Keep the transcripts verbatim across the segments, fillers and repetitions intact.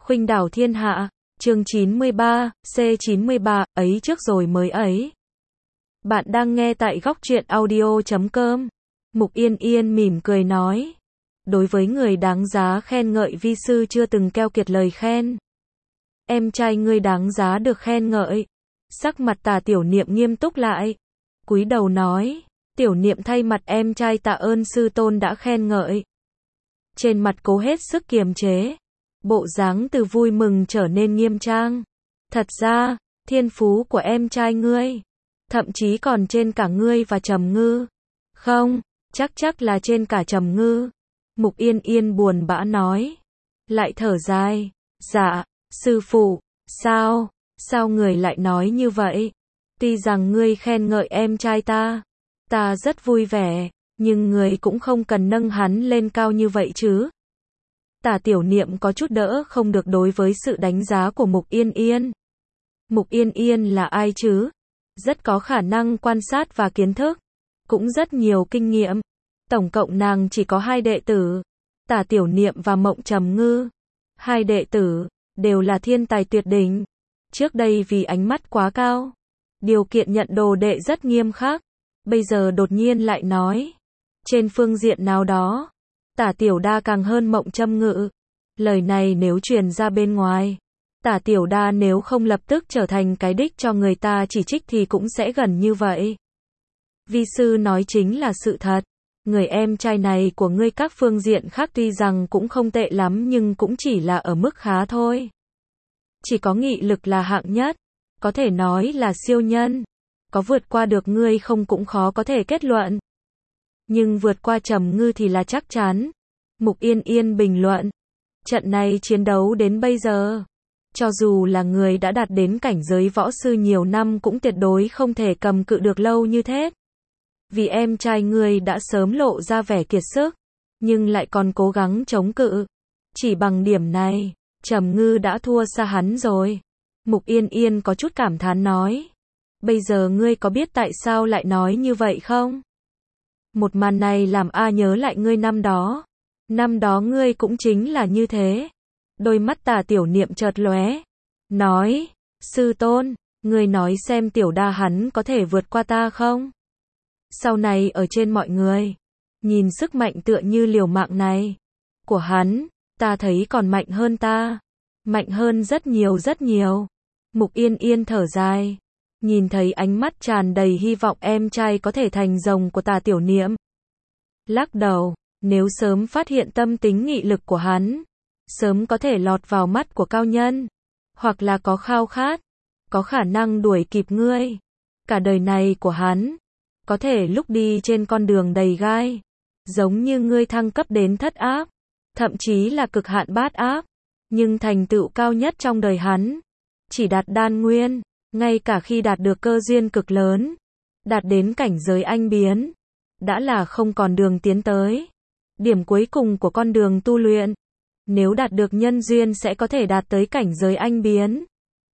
Khuynh đảo thiên hạ, chương chín mươi ba, C chín mươi ba, ấy trước rồi mới ấy. Bạn đang nghe tại góc truyện audio chấm com. Mục Yên Yên mỉm cười nói. Đối với người đáng giá khen ngợi, vi sư chưa từng keo kiệt lời khen. Em trai ngươi đáng giá được khen ngợi. Sắc mặt Tả Tiểu Niệm nghiêm túc lại. Cúi đầu nói. Tiểu Niệm thay mặt em trai tạ ơn sư tôn đã khen ngợi. Trên mặt cố hết sức kiềm chế. Bộ dáng từ vui mừng trở nên nghiêm trang. Thật ra, thiên phú của em trai ngươi, thậm chí còn trên cả ngươi và Trầm Ngư. Không, chắc chắc là trên cả Trầm Ngư. Mục Yên Yên buồn bã nói. Lại thở dài. Dạ, sư phụ, sao, sao người lại nói như vậy? Tuy rằng ngươi khen ngợi em trai ta, ta rất vui vẻ, nhưng người cũng không cần nâng hắn lên cao như vậy chứ. Tả Tiểu Niệm có chút đỡ không được đối với sự đánh giá của Mục Yên Yên. Mục Yên Yên là ai chứ? Rất có khả năng quan sát và kiến thức, cũng rất nhiều kinh nghiệm. Tổng cộng nàng chỉ có hai đệ tử, Tả Tiểu Niệm và Mộng Trầm Ngư. Hai đệ tử, đều là thiên tài tuyệt đỉnh. Trước đây vì ánh mắt quá cao, điều kiện nhận đồ đệ rất nghiêm khắc. Bây giờ đột nhiên lại nói. Trên phương diện nào đó, Tả Tiểu Đa càng hơn Mộng Trầm Ngư. Lời này nếu truyền ra bên ngoài, Tả Tiểu Đa nếu không lập tức trở thành cái đích cho người ta chỉ trích thì cũng sẽ gần như vậy. Vi sư nói chính là sự thật. Người em trai này của ngươi các phương diện khác tuy rằng cũng không tệ lắm nhưng cũng chỉ là ở mức khá thôi. Chỉ có nghị lực là hạng nhất, có thể nói là siêu nhân. Có vượt qua được ngươi không cũng khó có thể kết luận. Nhưng vượt qua Trầm Ngư thì là chắc chắn. Mục Yên Yên bình luận. Trận này chiến đấu đến bây giờ, cho dù là người đã đạt đến cảnh giới võ sư nhiều năm cũng tuyệt đối không thể cầm cự được lâu như thế. Vì em trai ngươi đã sớm lộ ra vẻ kiệt sức, nhưng lại còn cố gắng chống cự. Chỉ bằng điểm này, Trầm Ngư đã thua xa hắn rồi. Mục Yên Yên có chút cảm thán nói. Bây giờ ngươi có biết tại sao lại nói như vậy không? Một màn này làm A nhớ lại ngươi năm đó. Năm đó ngươi cũng chính là như thế. Đôi mắt Tả Tiểu Niệm chợt lóe. Nói, sư tôn, ngươi nói xem Tiểu Đa hắn có thể vượt qua ta không? Sau này ở trên mọi người, nhìn sức mạnh tựa như liều mạng này của hắn, ta thấy còn mạnh hơn ta. Mạnh hơn rất nhiều rất nhiều. Mục Yên Yên thở dài. Nhìn thấy ánh mắt tràn đầy hy vọng em trai có thể thành rồng của Tả Tiểu Niệm. Lắc đầu, nếu sớm phát hiện tâm tính nghị lực của hắn, sớm có thể lọt vào mắt của cao nhân, hoặc là có khao khát, có khả năng đuổi kịp ngươi. Cả đời này của hắn, có thể lúc đi trên con đường đầy gai, giống như ngươi thăng cấp đến thất áp, thậm chí là cực hạn bát áp, nhưng thành tựu cao nhất trong đời hắn, chỉ đạt đan nguyên. Ngay cả khi đạt được cơ duyên cực lớn, đạt đến cảnh giới anh biến, đã là không còn đường tiến tới. Điểm cuối cùng của con đường tu luyện, nếu đạt được nhân duyên sẽ có thể đạt tới cảnh giới anh biến.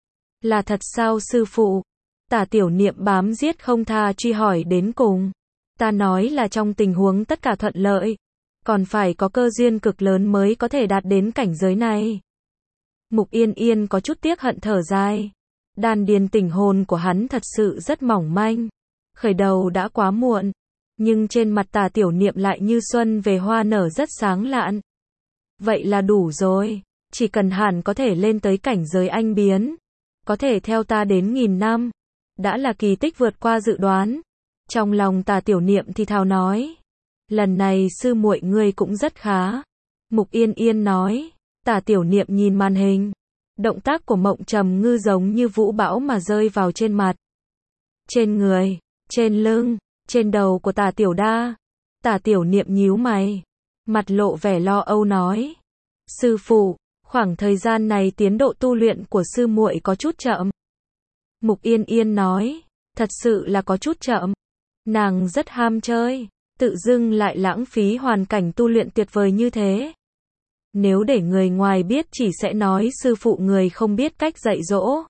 Là thật sao sư phụ? Tả Tiểu Niệm bám giết không tha truy hỏi đến cùng. Ta nói là trong tình huống tất cả thuận lợi, còn phải có cơ duyên cực lớn mới có thể đạt đến cảnh giới này. Mục Yên Yên có chút tiếc hận thở dài. Đan điền tỉnh hồn của hắn thật sự rất mỏng manh. Khởi đầu đã quá muộn, nhưng trên mặt Tả Tiểu Niệm lại như xuân về hoa nở rất sáng lạn. Vậy là đủ rồi, chỉ cần hẳn có thể lên tới cảnh giới anh biến, có thể theo ta đến nghìn năm, đã là kỳ tích vượt qua dự đoán. Trong lòng Tả Tiểu Niệm thì thào nói, lần này sư muội ngươi cũng rất khá. Mục Yên Yên nói. Tả Tiểu Niệm nhìn màn hình. Động tác của Mộng Trầm Ngư giống như vũ bão mà rơi vào trên mặt, trên người, trên lưng, trên đầu của Tả Tiểu Đa. Tả Tiểu Niệm nhíu mày, mặt lộ vẻ lo âu nói. Sư phụ, khoảng thời gian này tiến độ tu luyện của sư muội có chút chậm. Mục Yên Yên nói, thật sự là có chút chậm. Nàng rất ham chơi, tự dưng lại lãng phí hoàn cảnh tu luyện tuyệt vời như thế. Nếu để người ngoài biết chỉ sẽ nói sư phụ người không biết cách dạy dỗ.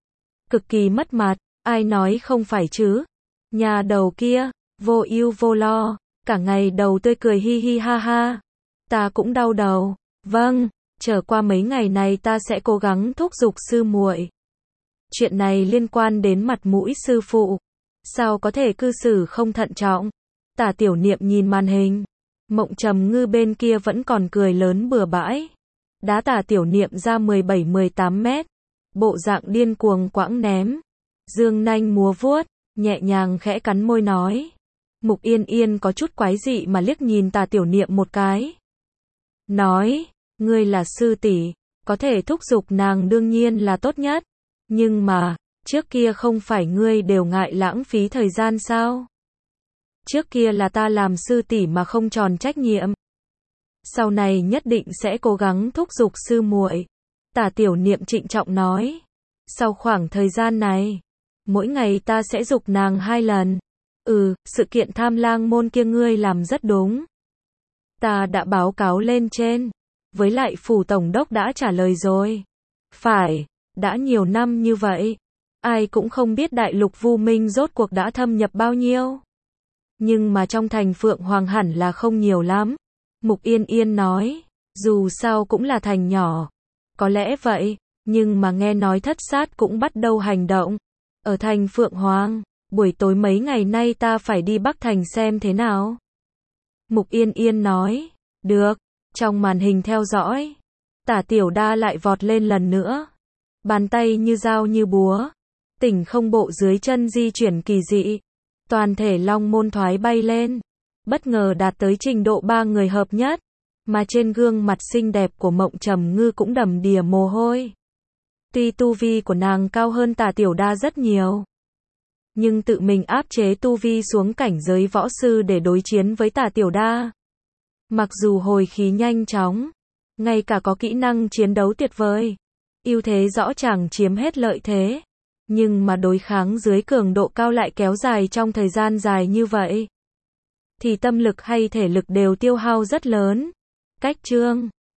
Cực kỳ mất mặt, ai nói không phải chứ? Nhà đầu kia, vô ưu vô lo, cả ngày đầu tươi cười hi hi ha ha. Ta cũng đau đầu. Vâng, Trở qua mấy ngày này ta sẽ cố gắng thúc giục sư muội. Chuyện này liên quan đến mặt mũi sư phụ. Sao có thể cư xử không thận trọng? Tả Tiểu Niệm nhìn màn hình. Mộng Trầm Ngư bên kia vẫn còn cười lớn bừa bãi. Đá Tả Tiểu Niệm ra mười bảy mười tám mét. Bộ dạng điên cuồng quãng ném. Dương nanh múa vuốt, nhẹ nhàng khẽ cắn môi nói. Mục Yên Yên có chút quái dị mà liếc nhìn Tả Tiểu Niệm một cái. Nói, ngươi là sư tỷ, có thể thúc giục nàng đương nhiên là tốt nhất. Nhưng mà, trước kia không phải ngươi đều ngại lãng phí thời gian sao? Trước kia là ta làm sư tỷ mà không tròn trách nhiệm. Sau này nhất định sẽ cố gắng thúc giục sư muội. Tả Tiểu Niệm trịnh trọng nói. Sau khoảng thời gian này, mỗi ngày ta sẽ giục nàng hai lần. Ừ, sự kiện Tham Lang môn kia ngươi làm rất đúng. Ta đã báo cáo lên trên. Với lại phủ tổng đốc đã trả lời rồi. Phải, đã nhiều năm như vậy. Ai cũng không biết đại lục Vu Minh rốt cuộc đã thâm nhập bao nhiêu. Nhưng mà trong thành Phượng Hoàng hẳn là không nhiều lắm. Mục Yên Yên nói, dù sao cũng là thành nhỏ. Có lẽ vậy, nhưng mà nghe nói Thất Sát cũng bắt đầu hành động. Ở thành Phượng Hoàng, buổi tối mấy ngày nay ta phải đi Bắc Thành xem thế nào. Mục Yên Yên nói, được, trong màn hình theo dõi. Tả Tiểu Đa lại vọt lên lần nữa. Bàn tay như dao như búa. Tỉnh không bộ dưới chân di chuyển kỳ dị. Toàn thể long môn thoái bay lên. Bất ngờ đạt tới trình độ ba người hợp nhất. Mà trên gương mặt xinh đẹp của Mộng Trầm Ngư cũng đầm đìa mồ hôi. Tuy tu vi của nàng cao hơn Tả Tiểu Đa rất nhiều. Nhưng tự mình áp chế tu vi xuống cảnh giới võ sư để đối chiến với Tả Tiểu Đa. Mặc dù hồi khí nhanh chóng. Ngay cả có kỹ năng chiến đấu tuyệt vời. Ưu thế rõ ràng chiếm hết lợi thế. Nhưng mà đối kháng dưới cường độ cao lại kéo dài trong thời gian dài như vậy. Thì tâm lực hay thể lực đều tiêu hao rất lớn. Cách chương